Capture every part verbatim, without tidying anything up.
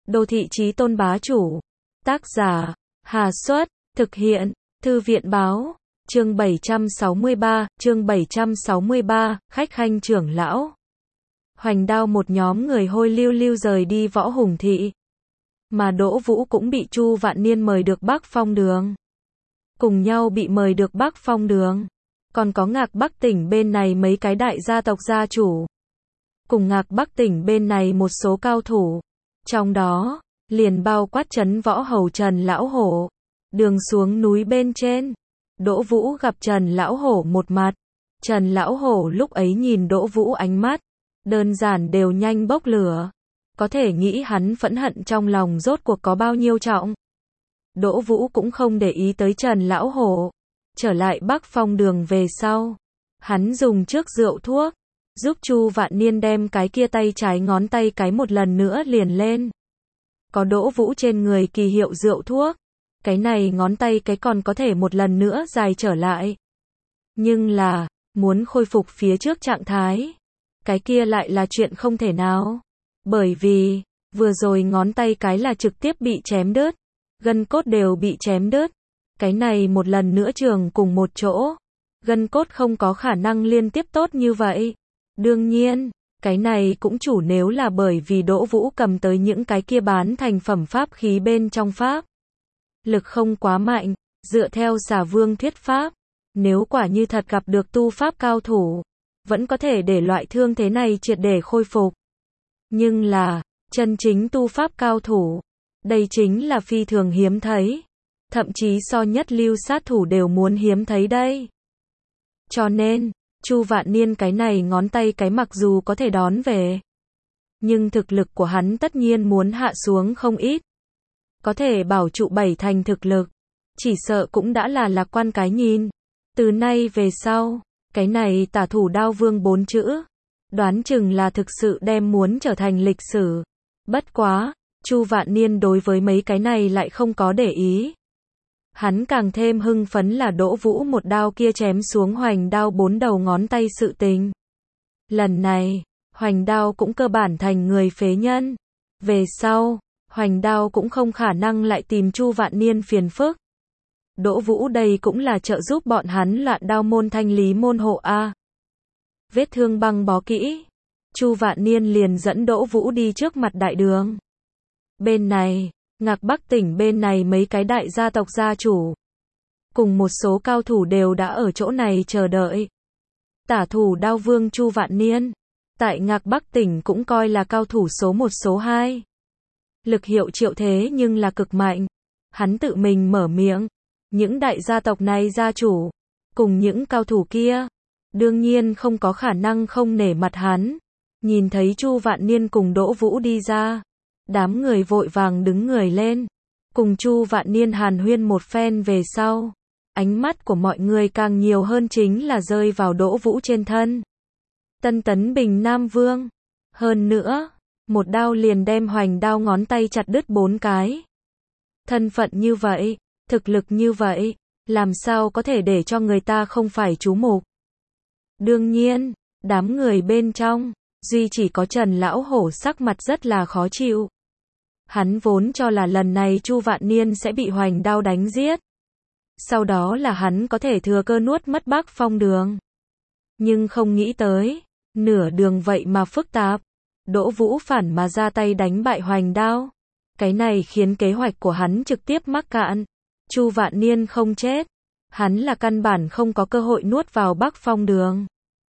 Đô thị chí tôn bá chủ. Tác giả, Hà Xuất, thực hiện, Thư viện Báo. Chương bảy trăm sáu mươi ba, chương bảy trăm sáu mươi ba, khách khanh trưởng lão. Hoành Đao một nhóm người hôi lưu lưu rời đi Võ Hùng thị. Mà Đỗ Vũ cũng bị Chu Vạn Niên mời được Bắc Phong Đường. Cùng nhau bị mời được Bắc Phong Đường. Còn có Ngạc Bắc tỉnh bên này mấy cái đại gia tộc gia chủ. Cùng Ngạc Bắc tỉnh bên này một số cao thủ. Trong đó, liền bao quát trấn võ hầu Trần Lão Hổ. Đường xuống núi bên trên. Đỗ Vũ gặp Trần Lão Hổ một mặt. Trần Lão Hổ lúc ấy nhìn Đỗ Vũ ánh mắt. Đơn giản đều nhanh bốc lửa. Có thể nghĩ hắn phẫn hận trong lòng rốt cuộc có bao nhiêu trọng. Đỗ Vũ cũng không để ý tới Trần Lão Hổ. Trở lại Bắc Phong Đường về sau. Hắn dùng trước rượu thuốc. Giúp Chu Vạn Niên đem cái kia tay trái ngón tay cái một lần nữa liền lên. Có Đỗ Vũ trên người kỳ hiệu rượu thuốc. Cái này ngón tay cái còn có thể một lần nữa dài trở lại. Nhưng là, muốn khôi phục phía trước trạng thái. Cái kia lại là chuyện không thể nào. Bởi vì, vừa rồi ngón tay cái là trực tiếp bị chém đứt. Gân cốt đều bị chém đứt. Cái này một lần nữa trường cùng một chỗ. Gân cốt không có khả năng liên tiếp tốt như vậy. Đương nhiên, cái này cũng chủ nếu là bởi vì Đỗ Vũ cầm tới những cái kia bán thành phẩm pháp khí bên trong pháp. Lực không quá mạnh, dựa theo Xà Vương thuyết pháp. Nếu quả như thật gặp được tu pháp cao thủ, vẫn có thể để loại thương thế này triệt để khôi phục. Nhưng là, chân chính tu pháp cao thủ, đây chính là phi thường hiếm thấy. Thậm chí so nhất lưu sát thủ đều muốn hiếm thấy đây. Cho nên, Chu Vạn Niên cái này ngón tay cái mặc dù có thể đón về. Nhưng thực lực của hắn tất nhiên muốn hạ xuống không ít. Có thể bảo trụ bảy thành thực lực. Chỉ sợ cũng đã là lạc quan cái nhìn. Từ nay về sau, cái này tả thủ đao vương bốn chữ. Đoán chừng là thực sự đem muốn trở thành lịch sử. Bất quá, Chu Vạn Niên đối với mấy cái này lại không có để ý. Hắn càng thêm hưng phấn là Đỗ Vũ một đao kia chém xuống Hoành Đao bốn đầu ngón tay sự tình. Lần này, Hoành Đao cũng cơ bản thành người phế nhân. Về sau, Hoành Đao cũng không khả năng lại tìm Chu Vạn Niên phiền phức. Đỗ Vũ đây cũng là trợ giúp bọn hắn loạn đao môn thanh lý môn hộ A. Vết thương băng bó kỹ. Chu Vạn Niên liền dẫn Đỗ Vũ đi trước mặt đại đường. Bên này, Ngạc Bắc tỉnh bên này mấy cái đại gia tộc gia chủ. Cùng một số cao thủ đều đã ở chỗ này chờ đợi. Tả thủ đao vương Chu Vạn Niên. Tại Ngạc Bắc tỉnh cũng coi là cao thủ số một số hai. Lực hiệu triệu thế nhưng là cực mạnh. Hắn tự mình mở miệng. Những đại gia tộc này gia chủ. Cùng những cao thủ kia. Đương nhiên không có khả năng không nể mặt hắn. Nhìn thấy Chu Vạn Niên cùng Đỗ Vũ đi ra. Đám người vội vàng đứng người lên. Cùng Chu Vạn Niên hàn huyên một phen về sau. Ánh mắt của mọi người càng nhiều hơn chính là rơi vào Đỗ Vũ trên thân. Tân tấn Bình Nam Vương. Hơn nữa, một đao liền đem Hoành Đao ngón tay chặt đứt bốn cái. Thân phận như vậy, thực lực như vậy, làm sao có thể để cho người ta không phải chú mục. Đương nhiên, đám người bên trong, duy chỉ có Trần Lão Hổ sắc mặt rất là khó chịu. Hắn vốn cho là lần này Chu Vạn Niên sẽ bị Hoành Đao đánh giết. Sau đó là hắn có thể thừa cơ nuốt mất Bắc Phong Đường. Nhưng không nghĩ tới, nửa đường vậy mà phức tạp. Đỗ Vũ phản mà ra tay đánh bại Hoành Đao. Cái này khiến kế hoạch của hắn trực tiếp mắc cạn. Chu Vạn Niên không chết. Hắn là căn bản không có cơ hội nuốt vào Bắc Phong Đường.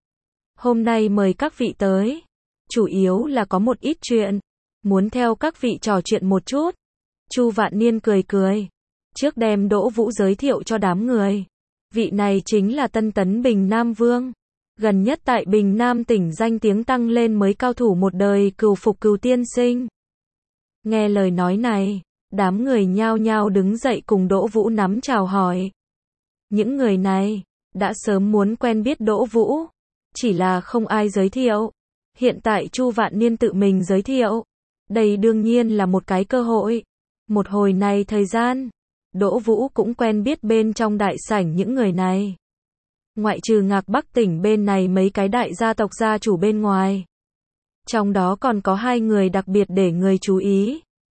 Hôm nay mời các vị tới. Chủ yếu là có một ít chuyện. Muốn theo các vị trò chuyện một chút. Chu Vạn Niên cười cười. Trước đem Đỗ Vũ giới thiệu cho đám người. Vị này chính là tân tấn Bình Nam Vương. Gần nhất tại Bình Nam tỉnh danh tiếng tăng lên mới cao thủ một đời Cừu Phục Cừu tiên sinh. Nghe lời nói này, đám người nhao nhao đứng dậy cùng Đỗ Vũ nắm chào hỏi. Những người này, đã sớm muốn quen biết Đỗ Vũ. Chỉ là không ai giới thiệu. Hiện tại Chu Vạn Niên tự mình giới thiệu. Đây đương nhiên là một cái cơ hội. Một hồi này thời gian, Đỗ Vũ cũng quen biết bên trong đại sảnh những người này. Ngoại trừ Ngạc Bắc tỉnh bên này mấy cái đại gia tộc gia chủ bên ngoài. Trong đó còn có hai người đặc biệt để người chú ý.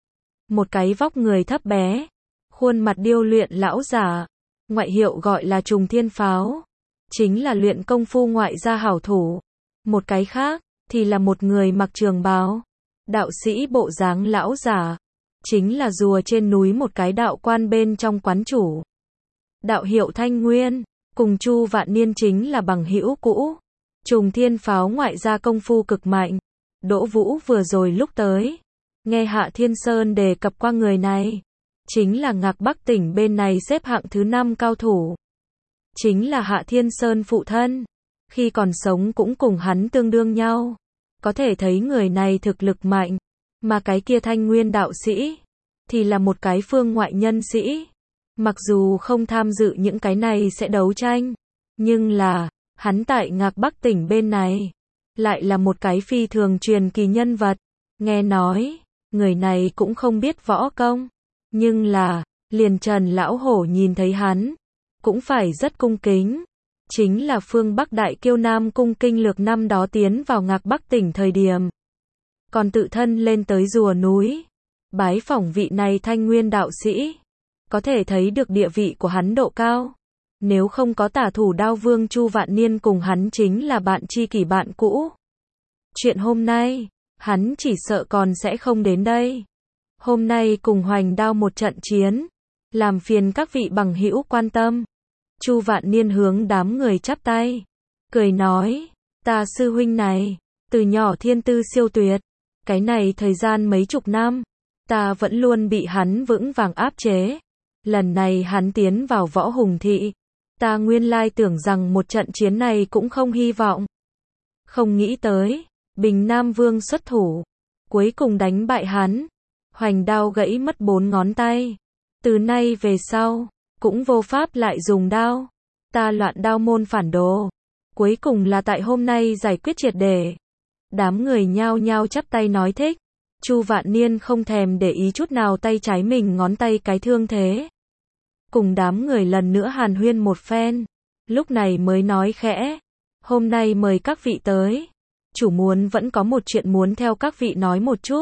một cái vóc người thấp bé, khuôn mặt điêu luyện lão giả, ngoại hiệu gọi là Trùng Thiên Pháo, chính là luyện công phu ngoại gia hảo thủ. Một cái khác, thì là một người mặc trường bào, đạo sĩ bộ dáng lão giả, chính là rùa trên núi một cái đạo quan bên trong quán chủ. Đạo hiệu Thanh Nguyên, cùng Chu Vạn Niên chính là bằng hữu cũ. Trùng Thiên Pháo ngoại gia công phu cực mạnh. Đỗ Vũ vừa rồi lúc tới, nghe Hạ Thiên Sơn đề cập qua người này, chính là Ngạc Bắc tỉnh bên này xếp hạng thứ năm cao thủ. Chính là Hạ Thiên Sơn phụ thân, khi còn sống cũng cùng hắn tương đương nhau. Có thể thấy người này thực lực mạnh, mà cái kia Thanh Nguyên đạo sĩ, thì là một cái phương ngoại nhân sĩ. Mặc dù không tham dự những cái này sẽ đấu tranh, nhưng là, hắn tại Ngạc Bắc tỉnh bên này, lại là một cái phi thường truyền kỳ nhân vật. Nghe nói, người này cũng không biết võ công, nhưng là, liền Trần Lão Hổ nhìn thấy hắn, cũng phải rất cung kính. Chính là phương Bắc Đại Kiêu Nam Cung Kinh Lược năm đó tiến vào Ngạc Bắc tỉnh thời điểm, còn tự thân lên tới rùa núi, bái phỏng vị này Thanh Nguyên đạo sĩ, có thể thấy được địa vị của hắn độ cao. Nếu không có Tả Thủ Đao Vương Chu Vạn Niên cùng hắn chính là bạn tri kỷ bạn cũ. Chuyện hôm nay, hắn chỉ sợ còn sẽ không đến đây. Hôm nay cùng Hoành Đao một trận chiến, làm phiền các vị bằng hữu quan tâm. Chu Vạn Niên hướng đám người chắp tay, cười nói, ta sư huynh này, từ nhỏ thiên tư siêu tuyệt, cái này thời gian mấy chục năm, ta vẫn luôn bị hắn vững vàng áp chế. Lần này hắn tiến vào Võ Hùng Thị, ta nguyên lai tưởng rằng một trận chiến này cũng không hy vọng. Không nghĩ tới, Bình Nam Vương xuất thủ, cuối cùng đánh bại hắn. Hoành Đao gãy mất bốn ngón tay. Từ nay về sau, cũng vô pháp lại dùng đao. Ta Loạn Đao môn phản đồ, cuối cùng là tại hôm nay giải quyết triệt để. Đám người nhao nhao chắp tay nói thích. Chu Vạn Niên không thèm để ý chút nào tay trái mình ngón tay cái thương thế. Cùng đám người lần nữa hàn huyên một phen, lúc này mới nói khẽ, hôm nay mời các vị tới, chủ muốn vẫn có một chuyện muốn theo các vị nói một chút.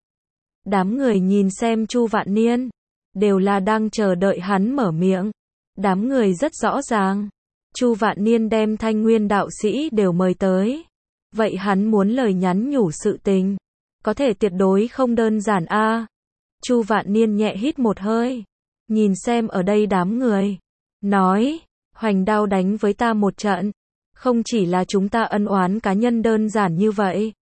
Đám người nhìn xem Chu Vạn Niên, đều là đang chờ đợi hắn mở miệng. Đám người rất rõ ràng, Chu Vạn Niên đem Thanh Nguyên đạo sĩ đều mời tới, vậy hắn muốn lời nhắn nhủ sự tình, có thể tuyệt đối không đơn giản a. À. Chu Vạn Niên nhẹ hít một hơi, nhìn xem ở đây đám người, nói, Hoành Đao đánh với ta một trận, không chỉ là chúng ta ân oán cá nhân đơn giản như vậy.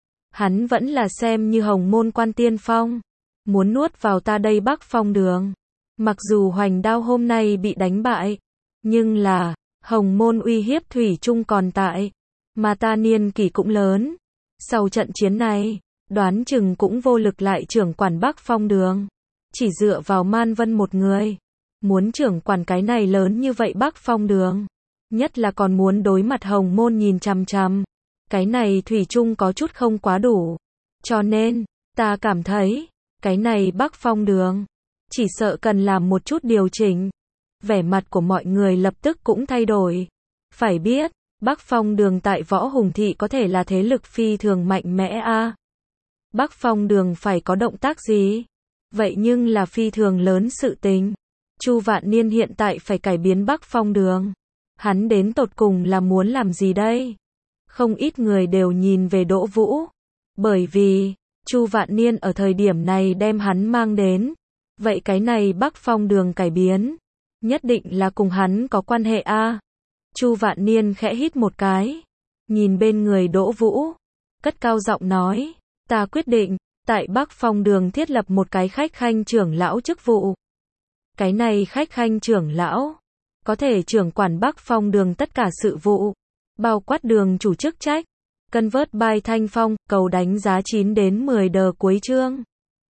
Hắn vẫn là xem như hồng môn quan tiên phong, muốn nuốt vào ta đây Bắc Phong đường. Mặc dù Hoành Đao hôm nay bị đánh bại, nhưng là, hồng môn uy hiếp thủy chung còn tại, mà ta niên kỷ cũng lớn. Sau trận chiến này, đoán chừng cũng vô lực lại trưởng quản Bắc Phong đường. Chỉ dựa vào Man Vân một người, muốn trưởng quản cái này lớn như vậy Bắc Phong đường, nhất là còn muốn đối mặt hồng môn nhìn chằm chằm, cái này thủy chung có chút không quá đủ. Cho nên, ta cảm thấy, cái này Bắc Phong đường, chỉ sợ cần làm một chút điều chỉnh. Vẻ mặt của mọi người lập tức cũng thay đổi. Phải biết, Bắc Phong đường tại Võ Hùng Thị có thể là thế lực phi thường mạnh mẽ a. À. Bắc Phong đường phải có động tác gì? Vậy nhưng là phi thường lớn sự tình. Chu Vạn Niên hiện tại phải cải biến Bắc Phong đường. Hắn đến tột cùng là muốn làm gì đây? Không ít người đều nhìn về Đỗ Vũ. Bởi vì, Chu Vạn Niên ở thời điểm này đem hắn mang đến. Vậy cái này Bắc Phong đường cải biến, nhất định là cùng hắn có quan hệ a. À. Chu Vạn Niên khẽ hít một cái, nhìn bên người Đỗ Vũ, cất cao giọng nói, ta quyết định, tại Bắc Phong đường thiết lập một cái khách khanh trưởng lão chức vụ. Cái này khách khanh trưởng lão, có thể trưởng quản Bắc Phong đường tất cả sự vụ, bao quát đường chủ chức trách. Cân vớt bài Thanh Phong, cầu đánh giá chín đến mười đờ cuối chương.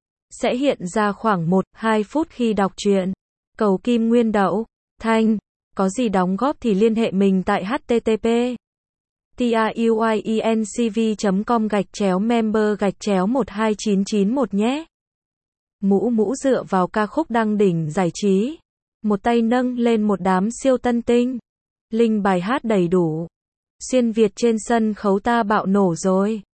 Sẽ hiện ra khoảng một đến hai phút khi đọc truyện. Cầu Kim Nguyên Đậu, Thanh, có gì đóng góp thì liên hệ mình tại h t t p truyencv chấm com gạch chéo member gạch chéo một hai chín chín một nhé. Mũ mũ dựa vào ca khúc đăng đỉnh giải trí, một tay nâng lên một đám siêu tân tinh. Linh bài hát đầy đủ. Xuyên Việt trên sân khấu ta bạo nổ rồi.